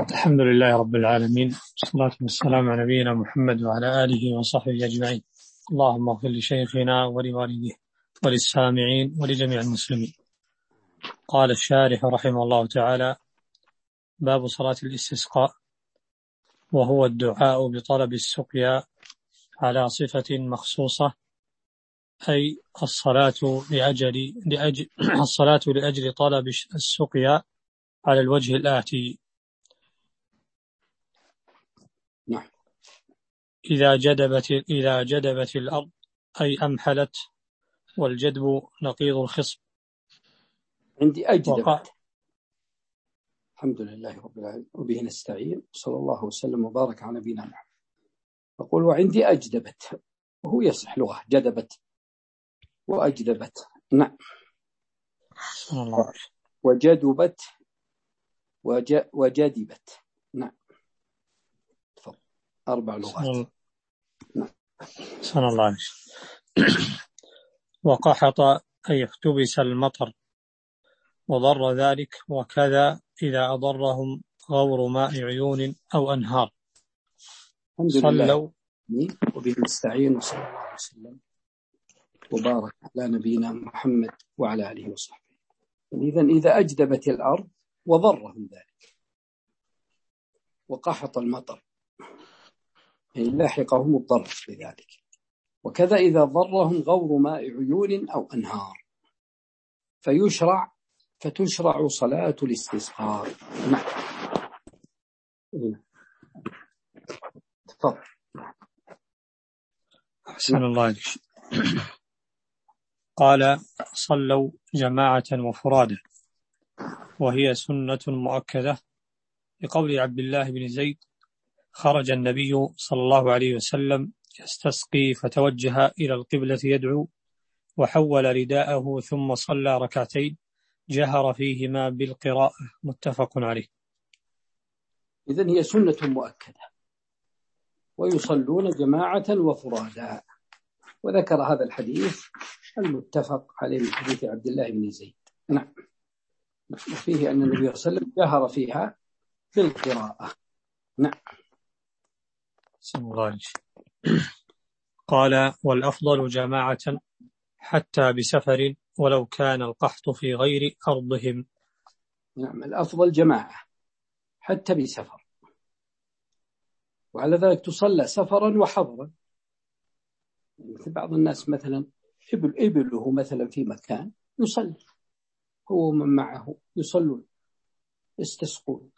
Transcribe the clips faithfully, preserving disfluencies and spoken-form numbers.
الحمد لله رب العالمين، والصلاة والسلام على نبينا محمد وعلى آله وصحبه أجمعين. اللهم اغفر لشيخنا ولوالديه وللسامعين ولجميع المسلمين. قال الشارح رحمه الله تعالى: باب صلاة الاستسقاء، وهو الدعاء بطلب السقيا على صفة مخصوصة، أي الصلاة لأجل, لأجل الصلاة لأجل طلب السقيا على الوجه الآتي: نعم. إذا جدبت, إذا جدبت الأرض أي أمحلت، والجدب نقيض الخصب. عندي أجدبت. وقع... الحمد لله رب العالمين وبه نستعين، صلى الله وسلم وبارك على نبينا محمد. أقول وعندي أجدبت، وهو يصح لغة جدبت وأجدبت. نعم. الله. وجدبت وج... وجدبت. نعم. تفضل. أربع لغات. نعم. سنة الله. وقحط أي احتبس المطر، وضر ذلك، وكذا إذا أضرهم غور ماء عيون أو أنهار. الحمد لله وبه نستعين، وصلى الله وسلم وبارك على نبينا محمد وعلى آله وصحبه. إذن إذا أجدبت الأرض وضرهم ذلك وقحط المطر، يعني لاحقهم الضر بذلك، وكذا إذا ضرهم غور ماء عيون أو أنهار، فيشرع فتشرع صلاة الاستسقاء. نعم. تفضل. أحسن الله عليك. قال: صلوا جماعة وفرادا، وهي سنة مؤكدة، لقول عبد الله بن زيد: خرج النبي صلى الله عليه وسلم يستسقي فتوجه إلى القبلة يدعو، وحول رداءه ثم صلى ركعتين جهر فيهما بالقراءة. متفق عليه. إذن هي سنة مؤكدة، ويصلون جماعة وفرادا. وذكر هذا الحديث المتفق عليه من حديث عبد الله بن زيد. نعم. وفيه أن النبي صلى الله عليه وسلم جهر فيها بالقراءة. نعم. قال: والأفضل جماعة حتى بسفر، ولو كان القحط في غير أرضهم. نعم، الأفضل جماعة حتى بسفر، وعلى ذلك تصلى سفرا وحضرا. مثل بعض الناس مثلا إبل إبله مثلا في مكان يصلي هو ومن معه يصلون يستسقون.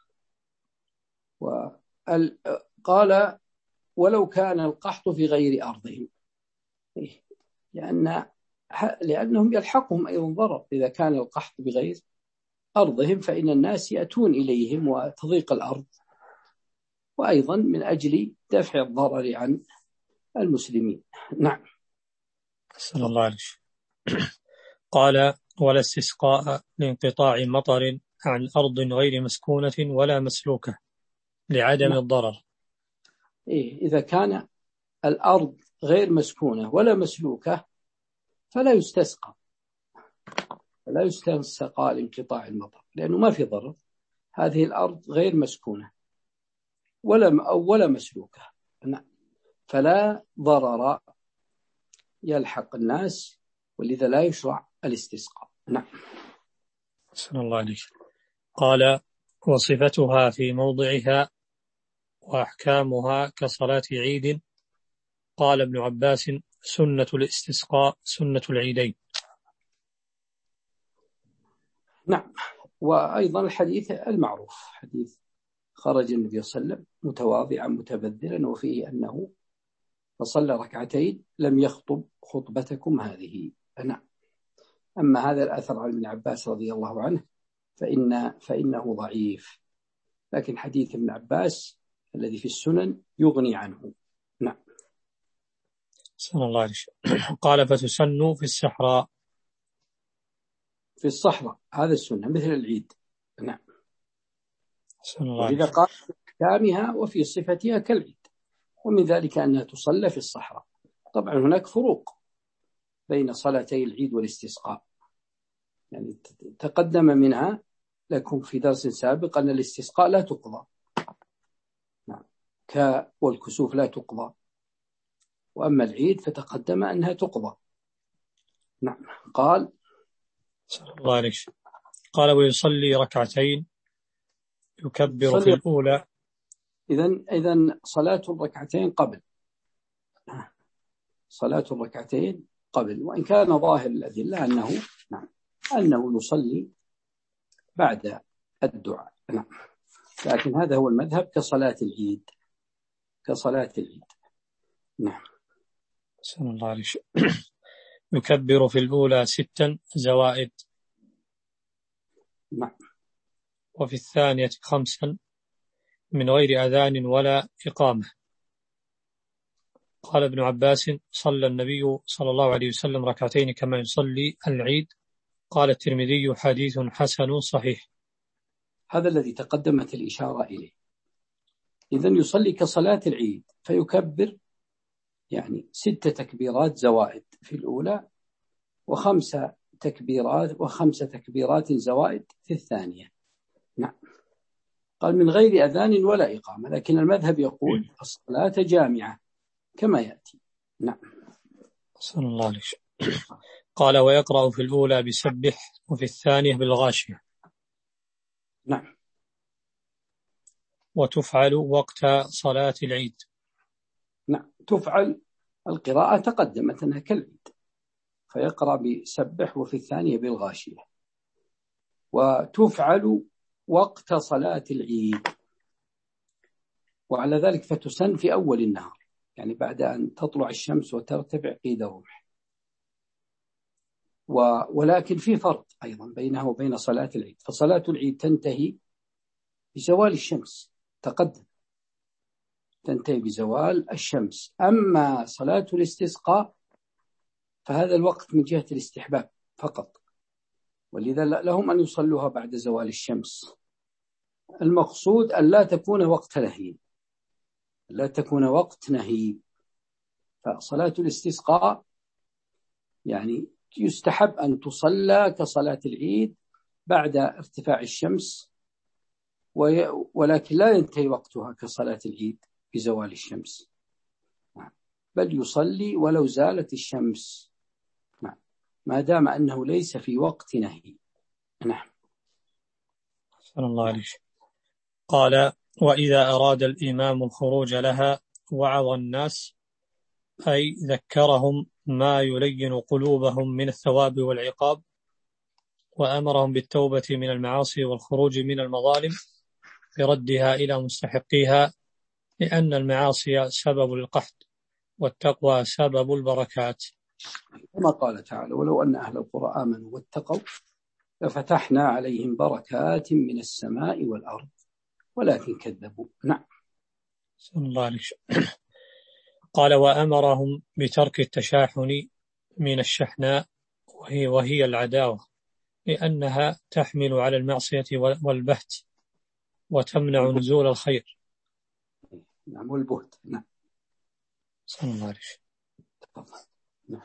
وقال: ولو كان القحط في غير أرضهم، لأن لأنهم يلحقهم أيضا ضرر. إذا كان القحط بغير أرضهم فإن الناس يأتون إليهم وتضيق الأرض، وأيضا من أجل دفع الضرر عن المسلمين. نعم. صلى الله عليه وسلم. قال: ولا استسقاء لانقطاع مطر عن أرض غير مسكونة ولا مسلوكة لعدم نعم. الضرر. إيه، إذا كان الأرض غير مسكونة ولا مسلوكة فلا يستسقى فلا يستسقى لانقطاع المطر، لأنه ما في ضرر. هذه الأرض غير مسكونة ولا ولا مسلوكة، فلا ضرر يلحق الناس، ولذا لا يشرع الاستسقاء. نعم. صلى الله عليه. قال: وصفتها في موضعها وأحكامها كصلاة عيد. قال ابن عباس: سنة الاستسقاء سنة العيدين. نعم. وأيضا الحديث المعروف، حديث خرج النبي صلى الله عليه وسلم متواضعا متبذلا، وفيه أنه فصلى ركعتين لم يخطب خطبتكم هذه. نعم. أما هذا الأثر عن ابن عباس رضي الله عنه فإن فإنه ضعيف، لكن حديث ابن عباس الذي في السنن يغني عنه. نعم. صلى الله عليه وسلم. قال: فتسن في الصحراء. في الصحراء هذا السنة مثل العيد. نعم. ولذا قال في أحكامها وفي صفتها كالعيد، ومن ذلك أنها تصلى في الصحراء. طبعا هناك فروق بين صلاتي العيد والاستسقاء، يعني تقدم منها لكم في درس سابق أن الاستسقاء لا تقضى ك والكسوف لا تقضى، وأما العيد فتقدم أنها تقضى. نعم. قال صلى الله عليه وسلم قال ويصلي ركعتين يكبر في الأولى. إذن إذن صلاة الركعتين قبل صلاة الركعتين قبل وإن كان ظاهر الأدلة أنه نعم أنه يصلي بعد الدعاء. نعم. لكن هذا هو المذهب كصلاة العيد كصلاة العيد. نعم. صلى الله عليه وسلم يكبر في الأولى ستا زوائد. نعم. وفي الثانية خمسا من غير أذان ولا إقامة. قال ابن عباس صلى النبي صلى الله عليه وسلم ركعتين كما يصلي العيد. قال الترمذي حديث حسن صحيح. هذا الذي تقدمت الإشارة إليه. إذن يصلي كصلاة العيد فيكبر يعني ست تكبيرات زوائد في الأولى وخمسة تكبيرات وخمسة تكبيرات زوائد في الثانية. نعم. قال من غير أذان ولا إقامة، لكن المذهب يقول الصلاة جامعة كما يأتي. نعم. صلى الله عليه وسلم قال ويقرأ في الأولى بسبح وفي الثانية بالغاشية. نعم. وتفعل وقت صلاة العيد. نعم. تفعل القراءة تقدمت أنها كالعيد، فيقرأ بسبح وفي الثانية بالغاشية. وتفعل وقت صلاة العيد، وعلى ذلك فتسن في أول النهار، يعني بعد أن تطلع الشمس وترتفع قيد الرمح. ولكن في فرق أيضا بينها وبين صلاة العيد، فصلاة العيد تنتهي بزوال الشمس، تقدم تنتهي بزوال الشمس. أما صلاة الاستسقاء فهذا الوقت من جهة الاستحباب فقط، ولذا لهم أن يصلوها بعد زوال الشمس. المقصود أن لا تكون وقت نهي، لا تكون وقت نهي. فصلاة الاستسقاء يعني يستحب أن تصلى كصلاة العيد بعد ارتفاع الشمس، ولكن لا ينتهي وقتها كصلاة العيد بزوال الشمس، بل يصلي ولو زالت الشمس ما دام أنه ليس في وقت نهي. نعم. صلى الله عليه وسلم قال وإذا أراد الإمام الخروج لها وعظ الناس، أي ذكرهم ما يلين قلوبهم من الثواب والعقاب، وأمرهم بالتوبة من المعاصي والخروج من المظالم بردها إلى مستحقيها، لأن المعاصي سبب القحط والتقوى سبب البركات. كما قال تعالى ولو أن أهل القرى آمنوا واتقوا لفتحنا عليهم بركات من السماء والأرض ولكن كذبوا. نعم. صلى الله عليه وسلم قال وأمرهم بترك التشاحن من الشحناء وهي, وهي العداوة، لأنها تحمل على المعصية والبهت وتمنع نزول الخير. نعم. والبهت. نعم. صلى الله عليه وسلم نعم.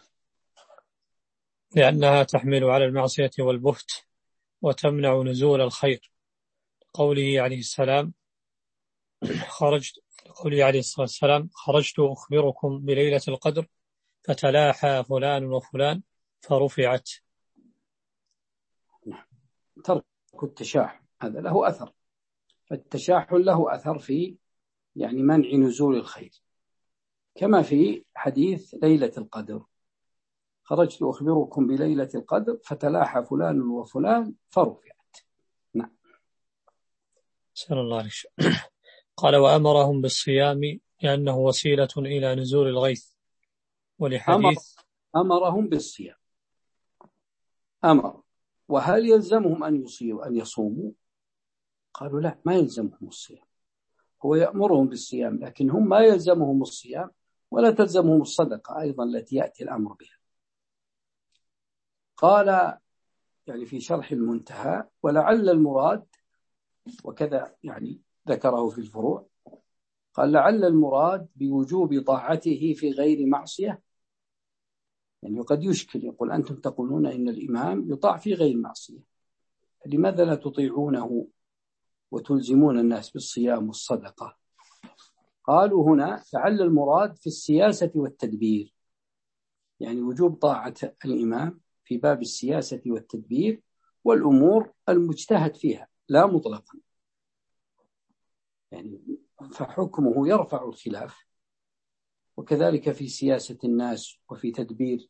لأنها تحمل على المعصية والبهت وتمنع نزول الخير. قوله عليه السلام خرجت قوله عليه الصلاة والسلام خرجت أخبركم بليلة القدر فتلاحى فلان وفلان فرفعت. ترك التشاحن هذا له أثر، فالتشاحن له أثر في يعني منع نزول الخير، كما في حديث ليلة القدر خرجت أخبركم بليلة القدر فتلاحى فلان وفلان فرفعت. نعم. صلى الله عليه وسلم قال وأمرهم بالصيام لأنه وسيلة إلى نزول الغيث، ولحديث أمرهم بالصيام أمر. وهل يلزمهم أن يصيموا أن يصوموا؟ قالوا لا، ما يلزمهم الصيام، هو يأمرهم بالصيام لكن هم ما يلزمهم الصيام ولا تلزمهم الصدقة أيضا التي يأتي الأمر بها. قال يعني في شرح المنتهى ولعل المراد، وكذا يعني ذكره في الفروع، قال لعل المراد بوجوب طاعته في غير معصية، يعني قد يشكل يقول أنتم تقولون إن الإمام يطاع في غير معصية، لماذا لا تطيعونه وتلزمون الناس بالصيام والصدقة؟ قالوا هنا فعل المراد في السياسة والتدبير، يعني وجوب طاعة الإمام في باب السياسة والتدبير والأمور المجتهد فيها لا مطلقا، يعني فحكمه يرفع الخلاف. وكذلك في سياسة الناس وفي تدبير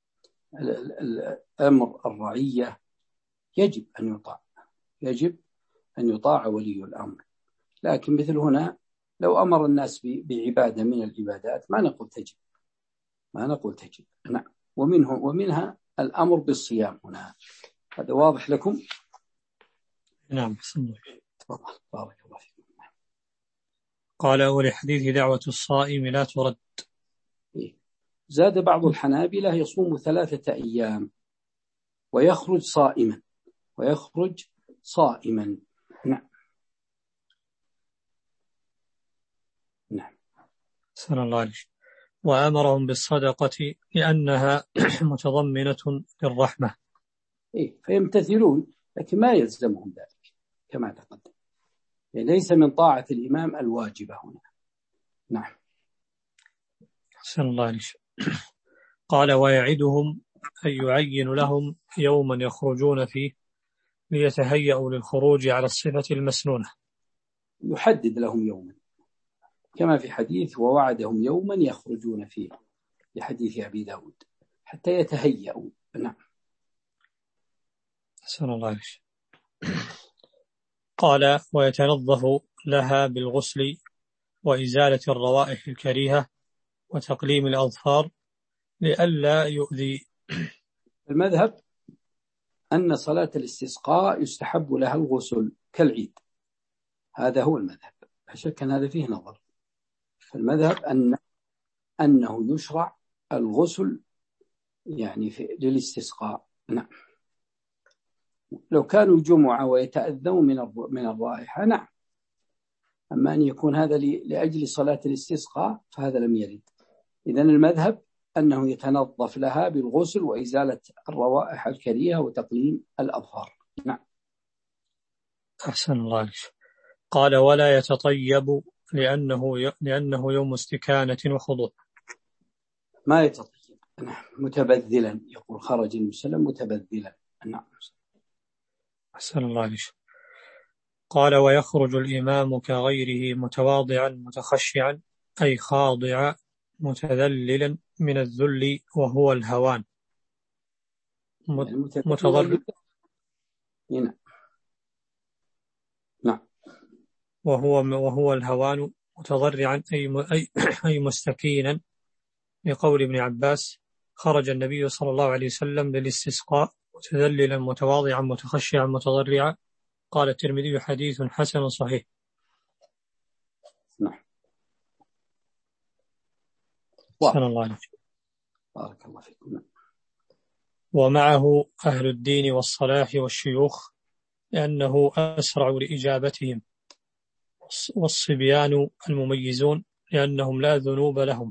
الأمر الرعية يجب أن يطاع، يجب أن يطاع ولي الأمر. لكن مثل هنا لو أمر الناس بعبادة من العبادات ما نقول تجب، ما نقول تجب. نعم. ومنه ومنها الأمر بالصيام هنا. هذا واضح لكم؟ نعم. بسم الله. بارك الله فيكم. قال ولحديث دعوة الصائم لا ترد. زاد بعض الحنابلة يصوم ثلاثة أيام ويخرج صائما، ويخرج صائما. نعم. نعم. سلام الله عليك. وأمرهم بالصدقة لأنها متضمنة للرحمة. إيه فيمتثلون، لكن ما يلزمهم ذلك كما تقدم، يعني ليس من طاعة الإمام الواجبة هنا. نعم. سلام الله عليك. قال ويعدهم أن يعين لهم يوما يخرجون فيه ليتهيأوا للخروج على الصفة المسنونة. يحدد لهم يوما كما في حديث ووعدهم يوما يخرجون فيه لحديث أبي داود حتى يتهيأوا. نعم. سلام الله عليك. قال ويتنظف لها بالغسل وإزالة الروائح الكريهة وتقليم الأظفار لئلا يؤذي. المذهب أن صلاة الاستسقاء يستحب لها الغسل كالعيد، هذا هو المذهب، لا شك أن هذا فيه نظر. فالمذهب أن أنه يشرع الغسل يعني في للاستسقاء. نعم. لو كانوا جمعة ويتأذون من من الرائحة نعم، أما أن يكون هذا لأجل صلاة الاستسقاء فهذا لم يرد. إذن المذهب أنه يتنظف لها بالغسل وإزالة الروائح الكريهة وتقليم الأظفار. نعم. أحسن الله عليك. قال ولا يتطيب لأنه لأنه يوم استكانة وخضوع. ما يتطيب. نعم. متبذلا، يقول خرج المسلم متبذلا. نعم. أحسن الله عليك. قال ويخرج الإمام كغيره متواضعا متخشعا أي خاضعا متذللا من الذل وهو الهوان متضرع. نعم. نعم. وهو وهو الهوان متضرعا أي أي أي مستكينا، لقول ابن عباس خرج النبي صلى الله عليه وسلم للاستسقاء متذللا متواضعا متخشعا متضرعا. قال الترمذي حديث حسن صحيح. نعم. صلى الله عليه وسلم. بارك الله فيكم. ومعه أهل الدين والصلاح والشيوخ لأنه أسرع لإجابتهم، والصبيان المميزون لأنهم لا ذنوب لهم.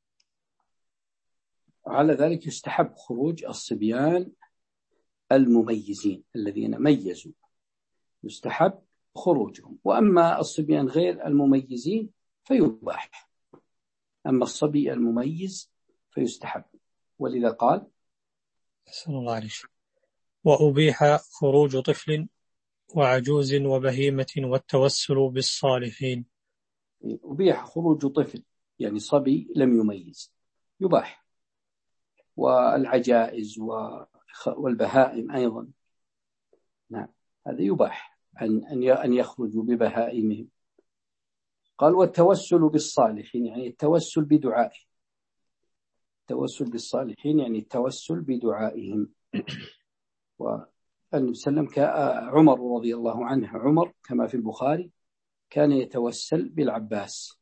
وعلى ذلك يستحب خروج الصبيان المميزين الذين ميزوا، يستحب خروجهم. وأما الصبيان غير المميزين فيباح، أما الصبي المميز فيستحب. ولذا قال صلى الله عليه وسلم وأبيح خروج طفل وعجوز وبهيمة والتوسل بالصالحين. أبيح خروج طفل يعني صبي لم يميز يباح، والعجائز والبهائم أيضا. نعم. هذا يباح أن أن يخرجوا ببهائمهم. قال والتوسل بالصالحين يعني التوسل بدعائه، التوسل بالصالحين يعني التوسل بدعائهم. والنبي صلى الله عليه وسلم عمر رضي الله عنه، عمر كما في البخاري كان يتوسل بالعباس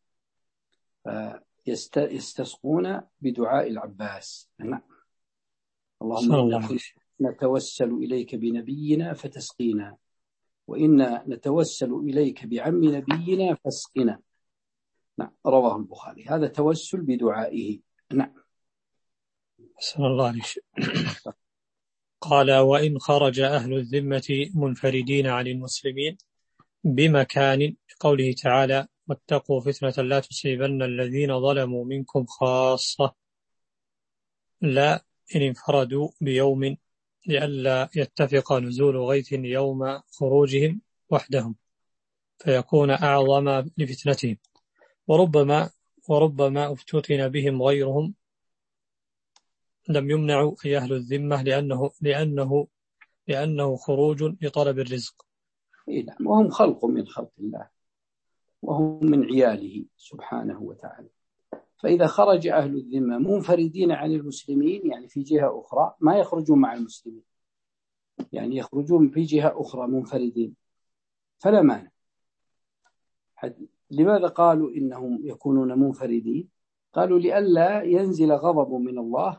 يستسقون بدعاء العباس. نعم. اللهم نتوسل إليك بنبينا فتسقينا، وإنا نتوسل إليك بعم نبينا فاسقنا. نعم. رواه البخاري. هذا توسل بدعائه. نعم. صلى الله عليه وسلم. قال وإن خرج أهل الذمة منفردين عن المسلمين بمكان، قوله تعالى واتقوا فتنة لا تصيبن الذين ظلموا منكم خاصة. لا إن انفردوا بيوم لئلا يتفق نزول غيث يوم خروجهم وحدهم فيكون أعظم لفتنتهم، وربما وربما افتتن بهم غيرهم لم يمنعوا أي أهل الذمة لأنه لأنه لأنه خروج لطلب الرزق. نعم، وهم خلق من خلق الله، وهم من عياله سبحانه وتعالى. فإذا خرج أهل الذمة منفردين عن المسلمين، يعني في جهة أخرى، ما يخرجون مع المسلمين، يعني يخرجون في جهة أخرى منفردين، فلا مانع. لماذا قالوا إنهم يكونون منفردين؟ قالوا لئلا ينزل غضب من الله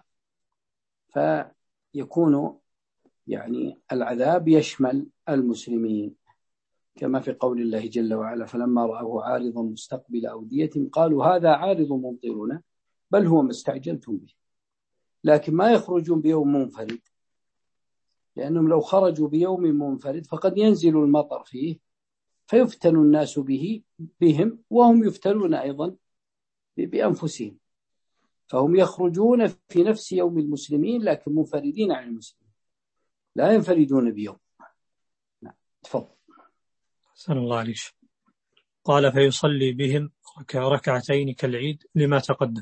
فيكون يعني العذاب يشمل المسلمين، كما في قول الله جل وعلا: فلما رأوه عارضا مستقبل أوديتهم قالوا هذا عارض ممطرنا بل هو ما استعجلتم به. لكن ما يخرجون بيوم منفرد، لأنهم لو خرجوا بيوم منفرد فقد ينزل المطر فيه فيفتن الناس به بهم، وهم يفتنون أيضا بأنفسهم. فهم يخرجون في نفس يوم المسلمين لكن منفردين عن المسلمين، لا ينفردون بيوم. نعم، تفضل. صلى الله عليه وسلم. قال فيصلي بهم ركعتين كالعيد لما تقدم.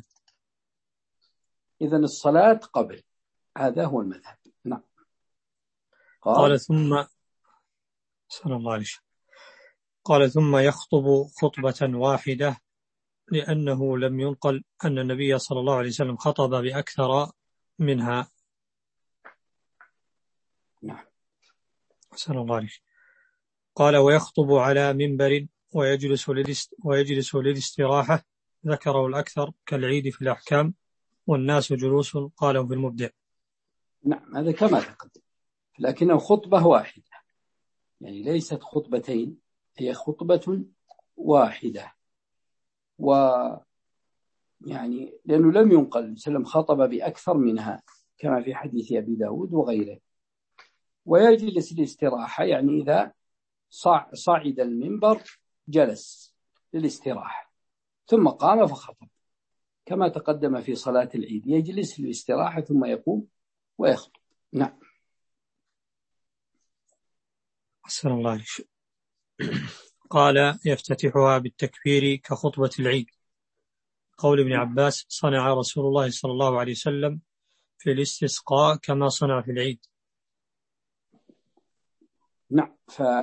إذن الصلاة قبل، هذا هو المذهب. نعم. قال, قال ثم صلى الله عليه وسلم قال ثم يخطب خطبة واحدة لأنه لم ينقل أن النبي صلى الله عليه وسلم خطب بأكثر منها. نعم. صلى الله عليه وسلم. قال ويخطب على منبر ويجلس للاست ويجلس للاستراحة، ذكره الأكثر كالعيد في الأحكام، والناس جلوس قاله في المبدع. نعم، هذا كما تقدم، لكنه خطبة واحدة، يعني ليست خطبتين، هي خطبة واحدة. ويعني لأنه لم ينقل سلم خطب بأكثر منها كما في حديث أبي داود وغيره. ويجلس للاستراحة، يعني إذا صعد المنبر جلس للاستراحة ثم قام فخطب، كما تقدم في صلاة العيد، يجلس للاستراحة ثم يقوم ويخطب. نعم. أحسن الله عليك. قال يفتتحها بالتكبير كخطبة العيد. قول ابن عباس صنع رسول الله صلى الله عليه وسلم في الاستسقاء كما صنع في العيد. نعم،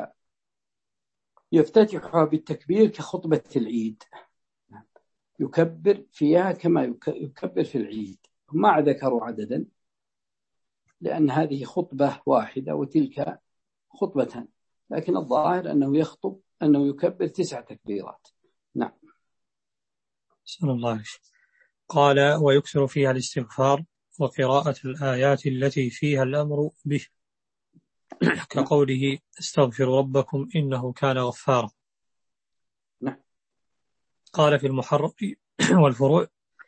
فيفتتحها بالتكبير كخطبة العيد، يكبر فيها كما يكبر في العيد. ما ذكروا عددا لأن هذه خطبة واحدة وتلك خطبتان، لكن الظاهر أنه يخطب أنه يكبر تسع تكبيرات. نعم. صلى الله عليه وسلم. قال ويكثر فيها الاستغفار وقراءة الآيات التي فيها الأمر به، كقوله استغفروا ربكم إنه كان غفارا. نعم. قال في المحرر والفروع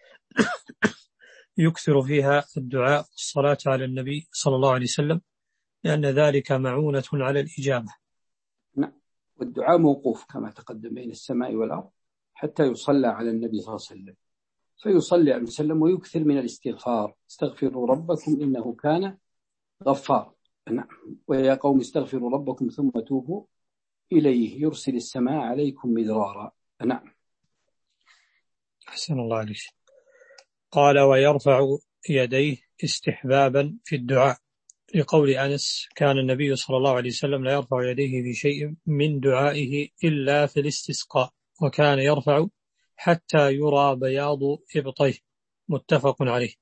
يكثر فيها الدعاء والصلاة على النبي صلى الله عليه وسلم لأن ذلك معونة على الإجابة. نعم، والدعاء موقوف كما تقدم بين السماء والأرض حتى يصلى على النبي صلى الله عليه وسلم، فيصلي عليه وسلم ويكثر من الاستغفار: استغفروا ربكم إنه كان غفار. نعم. ويا قوم استغفروا ربكم ثم توبوا إليه يرسل السماء عليكم مدرارا. نعم. أحسن الله عليك. قال ويرفع يديه استحبابا في الدعاء، لقول أنس كان النبي صلى الله عليه وسلم لا يرفع يديه في شيء من دعائه إلا في الاستسقاء، وكان يرفع حتى يرى بياض إبطيه، متفق عليه.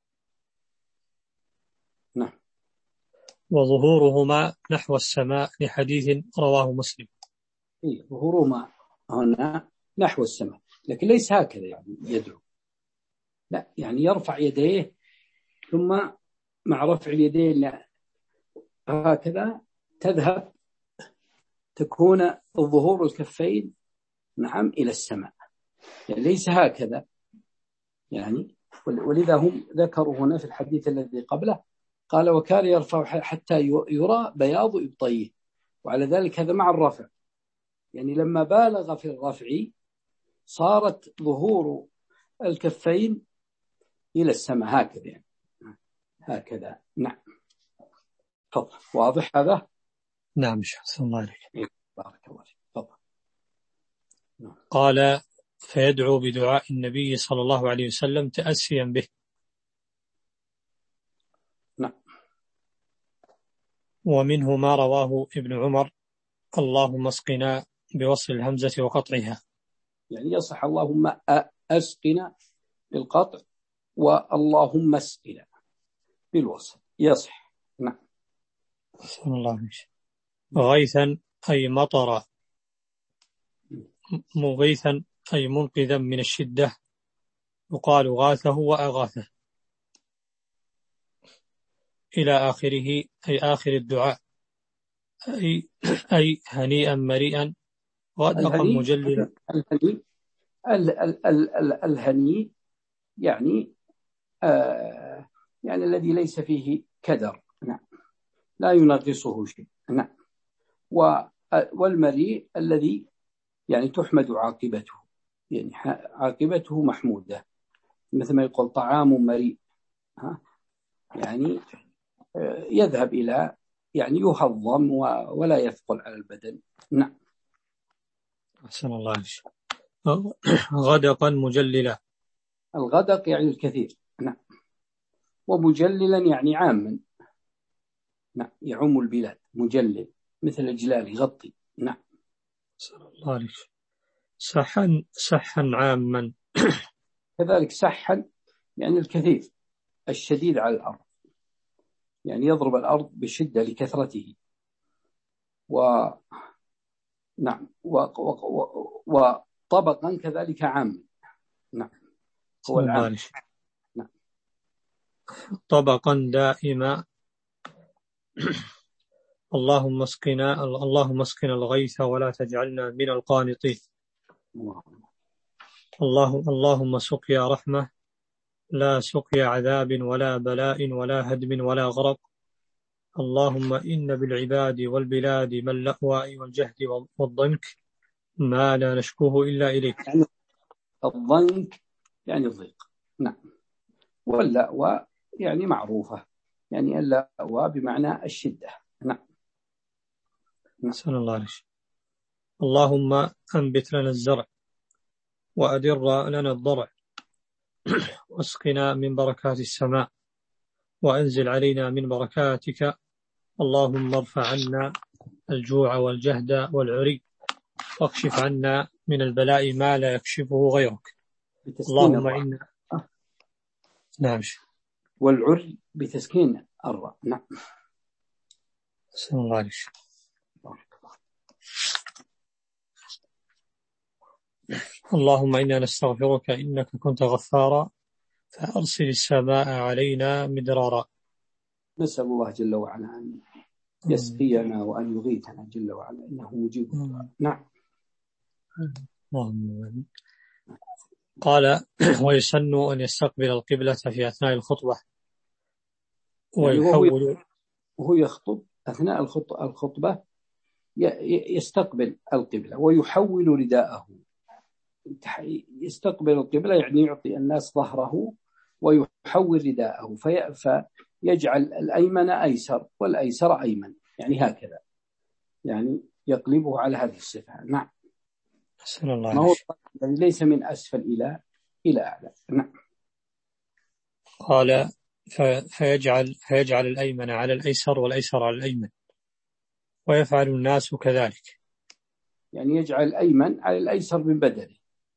نعم. وظهورهما نحو السماء لحديث رواه مسلم. إيه، ظهورهما هنا نحو السماء، لكن ليس هكذا يعني يدعو، لا، يعني يرفع يديه ثم مع رفع اليدين لا هكذا تذهب، تكون الظهور الكفين نعم إلى السماء، يعني ليس هكذا يعني. ولذا هم ذكروا هنا في الحديث الذي قبله قال وكان يرفع حتى يرى بياض إبطيه، وعلى ذلك هذا مع الرفع، يعني لما بالغ في الرفع صارت ظهور الكفين إلى السماء هكذا يعني. هكذا. نعم. تفضل. واضح هذا؟ نعم شاء الله عليك. بارك الله فيك. تفضل. قال فيدعو بدعاء النبي صلى الله عليه وسلم تأسيا به. نعم. ومنه ما رواه ابن عمر اللهم اسقنا بوصل الهمزة وقطعها، يعني يصح اللهم أسقنا بالقطع واللهم اسقنا بالوصل يصح. نعم. صلى الله عليه وسلم. غيثا أي مطر، مغيثا أي منقذا من الشدة، يقال غاثه وأغاثه، إلى آخره أي آخر الدعاء، أي, أي هنيئا مريئا غدقا مجللا. الهني ال ال ال الهني يعني آه يعني الذي ليس فيه كدر. نعم. لا ينغصه شيء. نعم. والمريء الذي يعني تحمد عاقبته، يعني عاقبته محمودة، مثل ما يقول طعام مريء، ها يعني يذهب إلى يعني يهضم ولا يثقل على البدن. نعم. أحسن الله عليك. غدقا مجللا، الغدق يعني الكثير. نعم. ومجللا يعني عاما. نعم. يعم البلاد. مجلل مثل الجلال يغطي. نعم. أحسن الله عليك. سحا سحا عاما، كذلك سحا يعني الكثير الشديد على الأرض، يعني يضرب الأرض بشدة لكثرته. و نعم. و... و... و... وطبقا كذلك عام. نعم. هو العام. نعم. طبقا دائما. اللهم اسقنا اللهم اسقنا الغيث ولا تجعلنا من القانطين. اللهم اللهم سقيا رحمة لا سقيا عذاب ولا بلاء ولا هدم ولا غرق. اللهم إن بالعباد والبلاد من اللأواء والجهد والضنك ما لا نشكوه إلا إليك. يعني الضنك يعني الضيق. نعم. واللأواء يعني معروفة، يعني اللأواء بمعنى الشدة. نعم. نسأل الله عليك. اللهم أنبت لنا الزرع وأدر لنا الضرع واسقنا من بركات السماء وأنزل علينا من بركاتك. اللهم ارفع عنا الجوع والجهد والعري واكشف عنا من البلاء ما لا يكشفه غيرك. اللهم إنا نعم. والعري بتسكين الراء. نعم. بسم الله عليك. اللهم إنا نستغفرك إنك كنت غفارا فأرسل السماء علينا مدرارا. نسأل الله جل وعلا أن يسقينا وأن يغيثنا جل وعلا إنه مجيب. نعم. قال ويسن أن يستقبل القبلة في أثناء الخطبة ويحول يعني وهو يخطب أثناء الخطبة يستقبل القبلة ويحول رداءه. يستقبل القبلة يعني يعطي الناس ظهره ويحول رداءه فيجعل الأيمن أيسر والأيسر أيمن، يعني هكذا، يعني يقلبه على هذه الصفة. نعم. ما هو ليس من أسفل إلى إلى أعلى. نعم. قال فيجعل فيجعل الأيمن على الأيسر والأيسر على الأيمن ويفعل الناس كذلك، يعني يجعل الأيمن على الأيسر من بدنه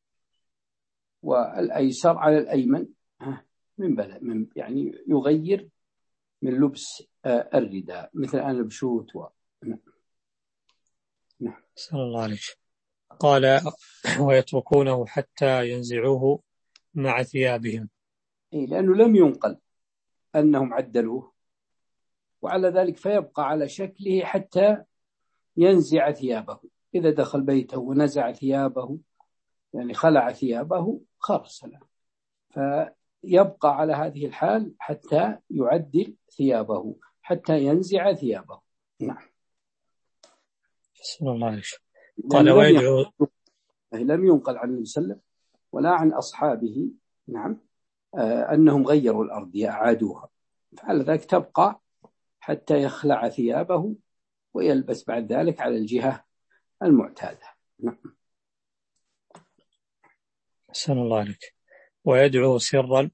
والأيسر على الأيمن من بدنه، من يعني يغير من لبس الرداء مثل أن بشوت و... نعم. نعم. صلى الله عليه. قال ويتركونه حتى ينزعوه مع ثيابهم. إيه لأنه لم ينقل أنهم عدلوه، وعلى ذلك فيبقى على شكله حتى ينزع ثيابه. إذا دخل بيته ونزع ثيابه يعني خلع ثيابه خرس له، فيبقى على هذه الحال حتى يعدل ثيابه حتى ينزع ثيابه. نعم. بسم الله عليك. قال ويدعو أي لم ينقل عن النبي صلى الله عليه وسلم ولا عن أصحابه نعم آه أنهم غيروا الأرض أعادوها، فعلى ذلك تبقى حتى يخلع ثيابه ويلبس بعد ذلك على الجهة المعتادة. نعم. أحسن الله عليك. ويدعو سرا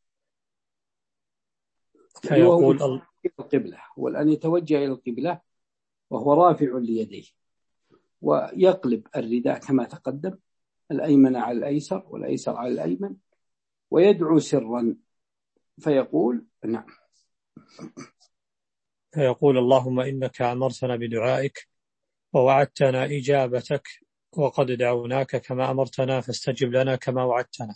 فيقول إلى القبلة، والآن يتوجه إلى القبلة وهو رافع ليديه، ويقلب الرداء كما تقدم، الأيمن على الأيسر والأيسر على الأيمن، ويدعو سرا فيقول نعم فيقول اللهم إنك أمرتنا بدعائك ووعدتنا إجابتك وقد دعوناك كما أمرتنا فاستجب لنا كما وعدتنا.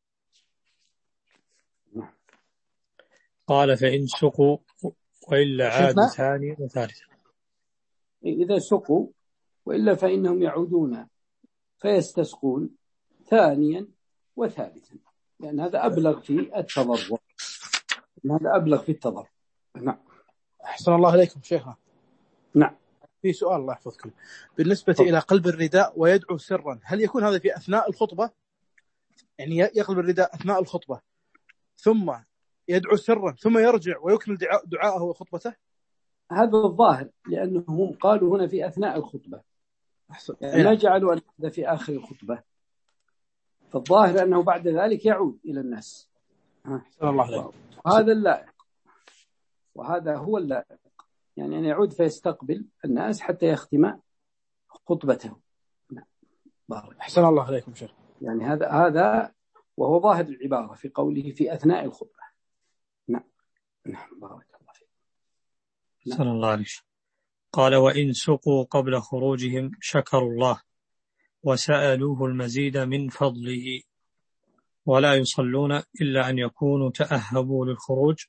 قال فإن سقوا وإلا عادوا ثاني وثالث. إذا سقوا وإلا فإنهم يعودون فيستسقون ثانيا وثالثا، لأن هذا أبلغ في التضرع، هذا أبلغ في التضرع. نعم. أحسن الله عليكم شيخنا. نعم. في سؤال الله يحفظكم بالنسبة طب. إلى قلب الرداء ويدعو سرا، هل يكون هذا في أثناء الخطبة؟ يعني يقلب الرداء أثناء الخطبة ثم يدعو سرا ثم يرجع ويكمل دعاءه وخطبته؟ هذا الظاهر، لأنهم قالوا هنا في أثناء الخطبة، يعني ما جعلوا هذا في آخر الخطبة، فالظاهر أنه بعد ذلك يعود إلى الناس. أحسن الله عليكم. هذا اللائق، وهذا هو اللائق، يعني أن يعود فيستقبل الناس حتى يختم خطبته. بارك. أحسن الله عليكم شيخ. يعني هذا هذا وهو ظاهر العبارة في قوله في أثناء الخطبة. نعم نعم بارك الله فيك. أحسن الله عليك. قال وإن سقوا قبل خروجهم شكروا الله وسألوه المزيد من فضله ولا يصلون إلا أن يكونوا تأهبوا للخروج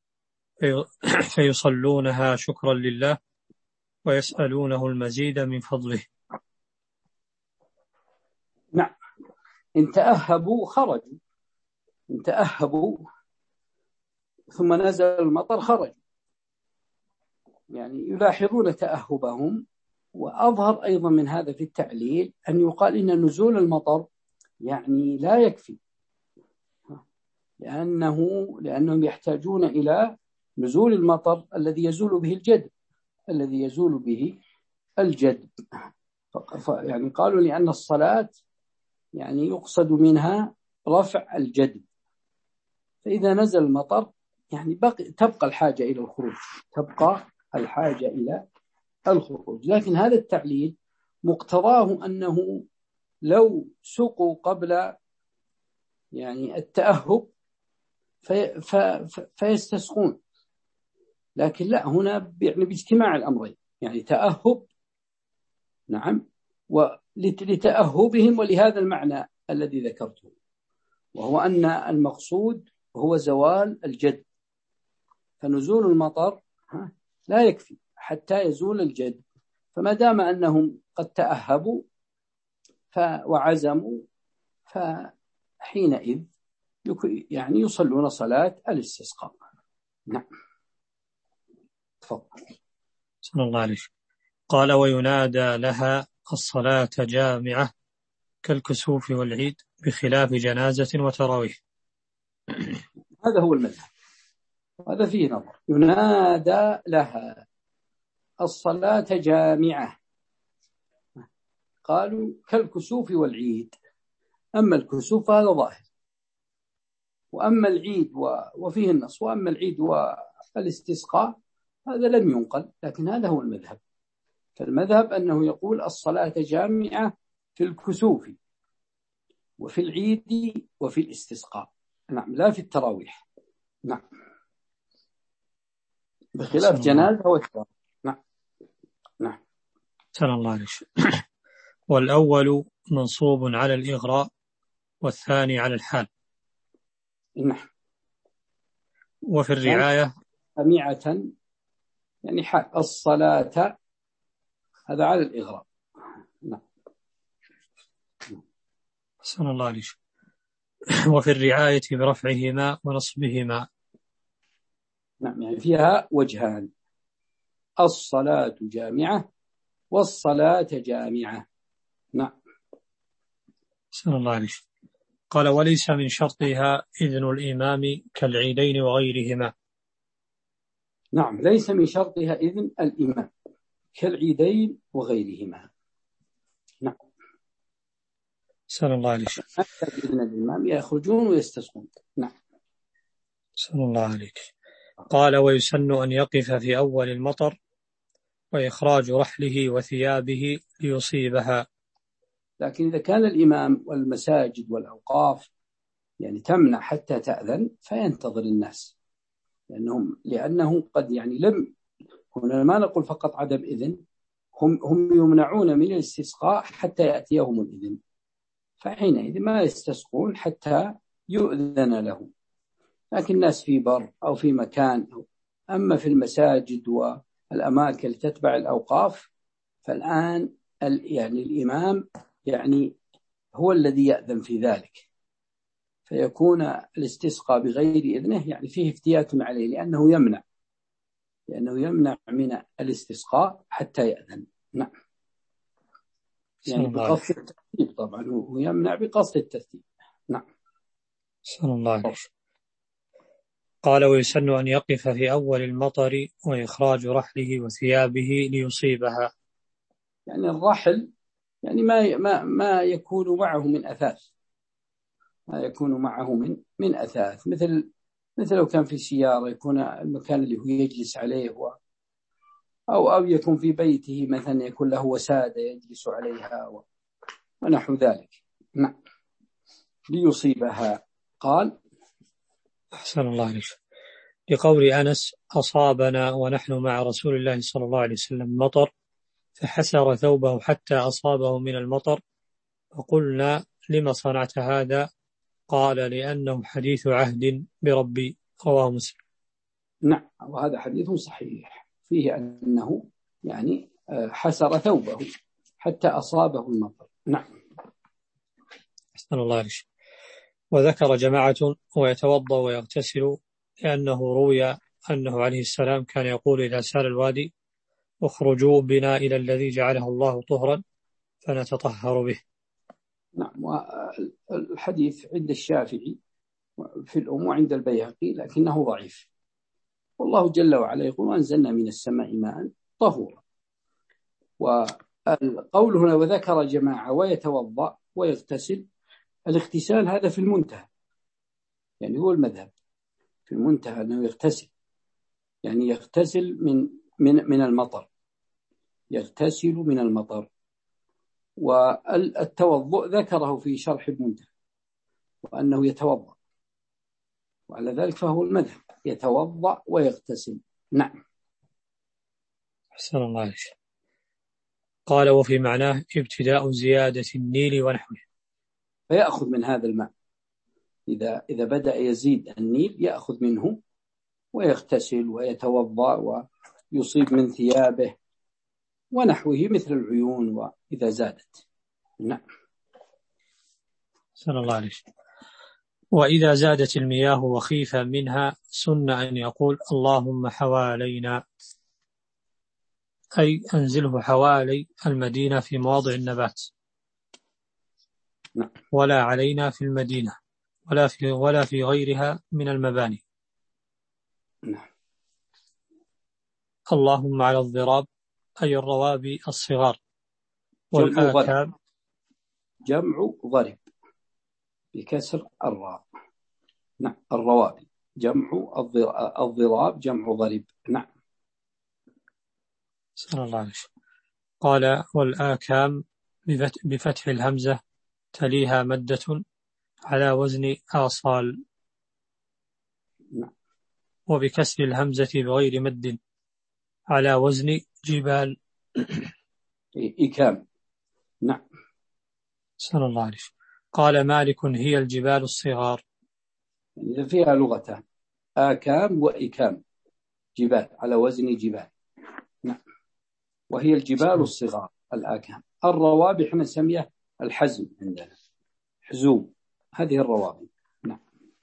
فيصلونها شكرا لله ويسألونه المزيد من فضله. نعم. إن تأهبوا خرجوا، إن تأهبوا ثم نزل المطر خرجوا، يعني يلاحظون تأهبهم. وأظهر أيضا من هذا في التعليل أن يقال إن نزول المطر يعني لا يكفي، لأنه لأنهم يحتاجون إلى نزول المطر الذي يزول به الجدب، الذي يزول به الجدب. يعني قالوا لأن الصلاة يعني يقصد منها رفع الجدب، فإذا نزل المطر يعني بقي تبقى الحاجة إلى الخروج، تبقى الحاجة إلى الخروج. لكن هذا التعليل مقتضاه أنه لو سقوا قبل يعني التأهب في في فيستسقون، لكن لا، هنا يعني باجتماع الأمرين، يعني تأهب نعم ولتأهبهم ولهذا المعنى الذي ذكرته، وهو أن المقصود هو زوال الجد، فنزول المطر لا يكفي حتى يزول الجد، فما دام أنهم قد تأهبوا وعزموا فحينئذ يعني يصلون صلاة الاستسقاء. نعم تفضل. بسم الله عليك. قال وينادى لها الصلاة جامعة كالكسوف والعيد بخلاف جنازة وتراويح. هذا هو المذهب، هذا فيه نظر. ينادى لها الصلاة جامعة، قالوا كالكسوف والعيد، أما الكسوف هذا ظاهر، وأما العيد وفيه النص، وأما العيد والاستسقاء هذا لم ينقل، لكن هذا هو المذهب. فالمذهب أنه يقول الصلاة جامعة في الكسوف وفي العيد وفي الاستسقاء، نعم لا في التراويح، نعم بخلاف جنازة والتراويح. نعم نعم سلام الله عليك. والأول منصوب على الإغراء والثاني على الحال. نعم. وفي الرعاية جامعة يعني حال الصلاة، هذا على الإغراء. نعم سلام الله عليك. وفي الرعاية برفعهما ونصبهما. نعم يعني فيها وجهان، الصلاة جامعة والصلاة جامعة. نعم صلى الله عليه. قال وليس من شرطها إذن الإمام كالعيدين وغيرهما. نعم، ليس من شرطها إذن الإمام كالعيدين وغيرهما. نعم. صلى الله عليه. حتى بإذن الإمام يخرجون ويستسقون. نعم. صلى الله عليك. قال ويسن أن يقف في أول المطر وإخراج رحله وثيابه ليصيبها. لكن إذا كان الإمام والمساجد والأوقاف يعني تمنع حتى تأذن فينتظر الناس، لأنهم لأنهم قد يعني لم هنا ما نقول فقط عدم إذن، هم هم يمنعون من الاستسقاء حتى يأتيهم الإذن، فحينئذ ما يستسقون حتى يؤذن لهم. لكن الناس في بر أو في مكان أو أما في المساجد والأماكن اللي تتبع الأوقاف فالآن يعني الإمام يعني هو الذي يأذن في ذلك، فيكون الاستسقاء بغير إذنه يعني فيه افتيات عليه، لأنه يمنع لأنه يمنع من الاستسقاء حتى يأذن. نعم. يعني بقصد الترتيب، طبعا هو يمنع بقصد الترتيب. نعم. صلى الله عليه. قال ويسن أن يقف في أول المطر وإخراج رحله وثيابه ليصيبها. يعني الرحل يعني ما ما ما يكون معه من أثاث، ما يكون معه من من أثاث، مثل مثل لو كان في سيارة يكون المكان اللي هو يجلس عليه هو أو أو يكون في بيته مثلا يكون له وسادة يجلس عليها ونحو ذلك. نعم. ليصيبها. قال أحسن الله عليك. لقول أنس أصابنا ونحن مع رسول الله صلى الله عليه وسلم مطر فحسر ثوبه حتى أصابه من المطر، فقلنا لما صنعت هذا؟ قال لأنه حديث عهد بربي. رواه مسلم. نعم، وهذا حديث صحيح فيه أنه يعني حسر ثوبه حتى أصابه المطر. نعم. أحسن الله عليك. وذكر جماعة ويتوضأ ويغتسل، لأنه روي أنه عليه السلام كان يقول إذا سال الوادي اخرجوا بنا إلى الذي جعله الله طهرا فنتطهر به. نعم. والحديث عند الشافعي في الأم وعند البيهقي لكنه ضعيف. والله جل وعلا يقول وأنزلنا من السماء ماء طهورا. والقول هنا وذكر جماعة ويتوضأ ويغتسل، الاغتسال هذا في المنتهى، يعني هو المذهب في المنتهى أنه يغتسل، يعني يغتسل من من من المطر، يغتسل من المطر. والتوضؤ ذكره في شرح المنتهى وأنه يتوضأ، وعلى ذلك فهو المذهب يتوضأ ويغتسل. نعم. أحسن الله عليك. قال وفي معناه ابتداء زيادة النيل ونحوه، فيأخذ من هذا الماء إذا إذا بدأ يزيد النيل يأخذ منه ويغتسل ويتوضأ ويصيب من ثيابه ونحوه مثل العيون وإذا زادت. نعم. صلى الله عليه. وإذا زادت المياه وخيف منها سن أن يقول اللهم حوالينا، أي أنزله حوالي المدينة في مواضع النبات. نعم. ولا علينا في المدينة ولا في ولا في غيرها من المباني. نعم. اللهم على الضراب، أي الروابي الصغار والآكام. جمع ضرب بكسر الراء. نعم. الروابي جمع الضراب جمع ضرب. نعم. صلى الله عليه وسلم. قال والآكام بفتح الهمزة تليها مدة على وزن آصال. نعم. وبكسر الهمزة بغير مد على وزن جبال. إكام. نعم. صلى الله عليه وسلم. قال مالك هي الجبال الصغار. إذا فيها لغتان آكام وإكام، جبال على وزن جبال. نعم. وهي الجبال الصغار الآكام. الروابي احنا نسميها الحزم عندنا، حزوم، هذه الروابي. نعم.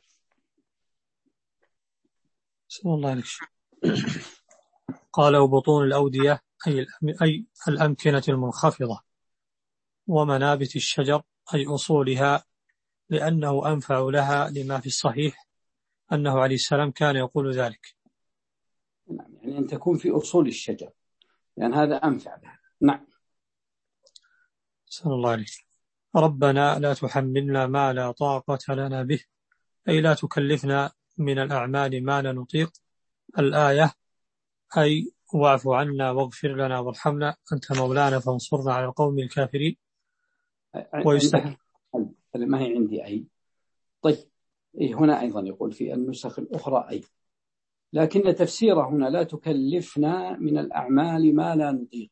صلى الله عليه وسلم. قال وبطون الأودية أي, أي الأمكنة المنخفضة ومنابت الشجر أي أصولها، لأنه أنفع لها، لما في الصحيح أنه عليه السلام كان يقول ذلك. يعني أن تكون في أصول الشجر، يعني هذا أنفع لها. نعم. صلى الله عليه. ربنا لا تحملنا ما لا طاقة لنا به، أي لا تكلفنا من الأعمال ما لا نطيق. الآية أي واعف عنا واغفر لنا وارحمنا أنت مولانا فانصرنا على القوم الكافرين. ويستحق ما هي عندي أي. طيب إيه هنا أيضا يقول في النسخ الأخرى أي، لكن تفسيره هنا لا تكلفنا من الأعمال ما لا نطيق،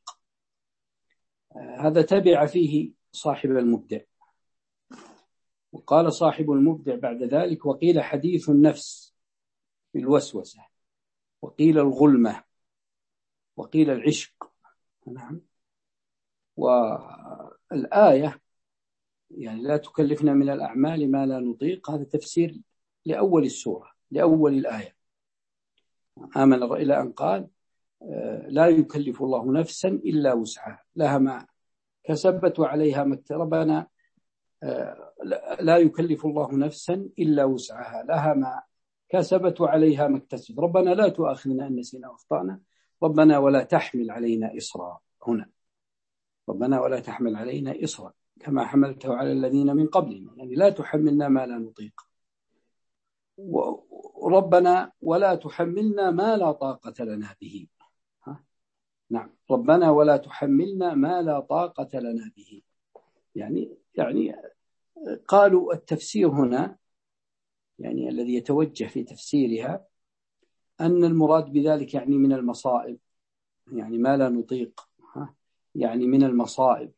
هذا تبع فيه صاحب المبدع. وقال صاحب المبدع بعد ذلك: وقيل حديث النفس بالوسوسة، وقيل الغلمة، وقيل العشق. نعم. والآية يعني لا تكلفنا من الأعمال ما لا نطيق، هذا تفسير لأول السورة، لأول الآية. آمن إلى أن قال: لا يكلف الله نفسا إلا وسعها لها ما كسبت وعليها ما اكتسبت. لا يكلف الله نفسا إلا وسعها لها ما كسبت وعليها ما اكتسبت. ربنا لا تؤاخذنا إن نسينا وأخطأنا، ربنا ولا تحمل علينا إصرا. هنا ربنا ولا تحمل علينا إصرا كما حملته على الذين من قبلنا، يعني لا تحملنا ما لا نطيق. وربنا ولا تحملنا ما لا طاقة لنا به. ها؟ نعم. ربنا ولا تحملنا ما لا طاقة لنا به، يعني يعني قالوا التفسير هنا يعني الذي يتوجه في تفسيرها أن المراد بذلك يعني من المصائب، يعني ما لا نطيق، يعني من المصائب.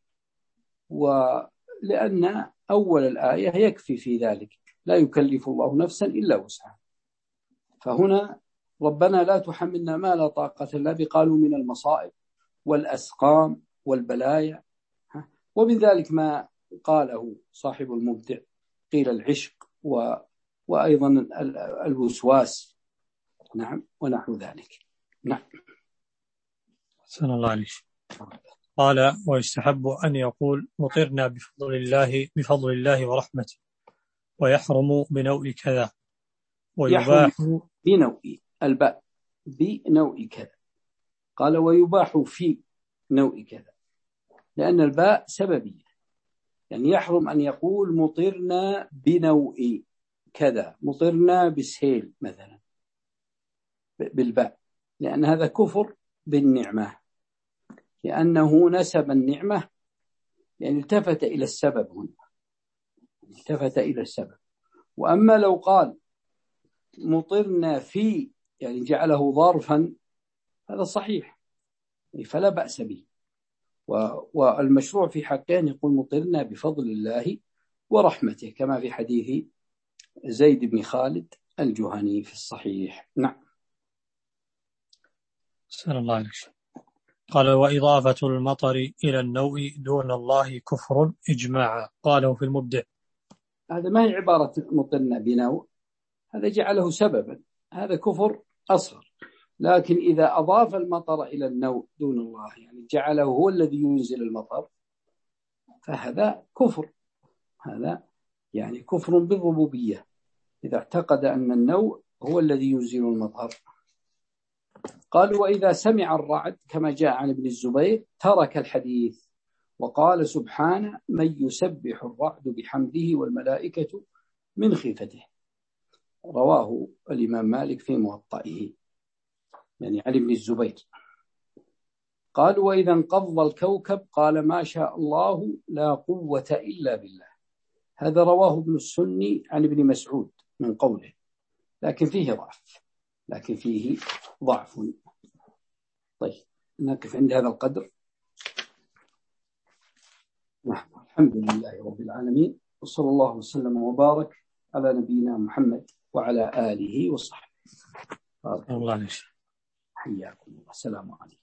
ولأن أول الآية يكفي في ذلك: لا يكلف الله نفسا إلا وسعها. فهنا ربنا لا تحملنا ما لا طاقة لنا به، قالوا من المصائب والأسقام والبلايا. ومن ذلك ما قاله صاحب المبدع، قيل العشق و... وأيضا الوسواس. نعم. ونحو ذلك. نعم. صلى الله عليه. قال: ويستحب أن يقول مطرنا بفضل الله بفضل الله ورحمته، ويحرم بنوع كذا، ويباح بنوع الباء بنوع كذا. قال: ويباح في نوع كذا، لأن الباء سببية، يعني يحرم أن يقول مطرنا بنوع كذا، مطرنا بسهيل مثلا بالباء، لأن هذا كفر بالنعمة، لأنه نسب النعمة، يعني التفت إلى السبب هنا، التفت إلى السبب. وأما لو قال مطرنا في، يعني جعله ظرفا، هذا صحيح فلا بأس به. والمشروع في حقين يقول مطرنا بفضل الله ورحمته، كما في حديث زيد بن خالد الجهني في الصحيح. نعم. صلى الله عليه وسلم. قال: وإضافة المطر إلى النوء دون الله كفر إجماعا. قاله في المبدع. هذا ما هي عبارة مطرنا بنوء، هذا جعله سببا، هذا كفر أصغر. لكن إذا أضاف المطر إلى النوء دون الله، يعني جعله هو الذي ينزل المطر، فهذا كفر، هذا يعني كفر بالربوبية، إذا اعتقد أن النوء هو الذي ينزل المطر. قالوا: وإذا سمع الرعد كما جاء عن ابن الزبير ترك الحديث، وقال سبحانه: من يسبح الرعد بحمده والملائكة من خيفته. رواه الإمام مالك في موطئه، يعني عن ابن الزبير. قالوا: وإذا انقض الكوكب قال ما شاء الله لا قوة إلا بالله. هذا رواه ابن السني عن ابن مسعود من قوله، لكن فيه ضعف لكن فيه ضعف. طيب نقف عند هذا القدر. الحمد لله رب العالمين، وصلى الله وسلم وبارك على نبينا محمد وعلى آله وصحبه. الله عليه. حياكم الله. السلام عليكم.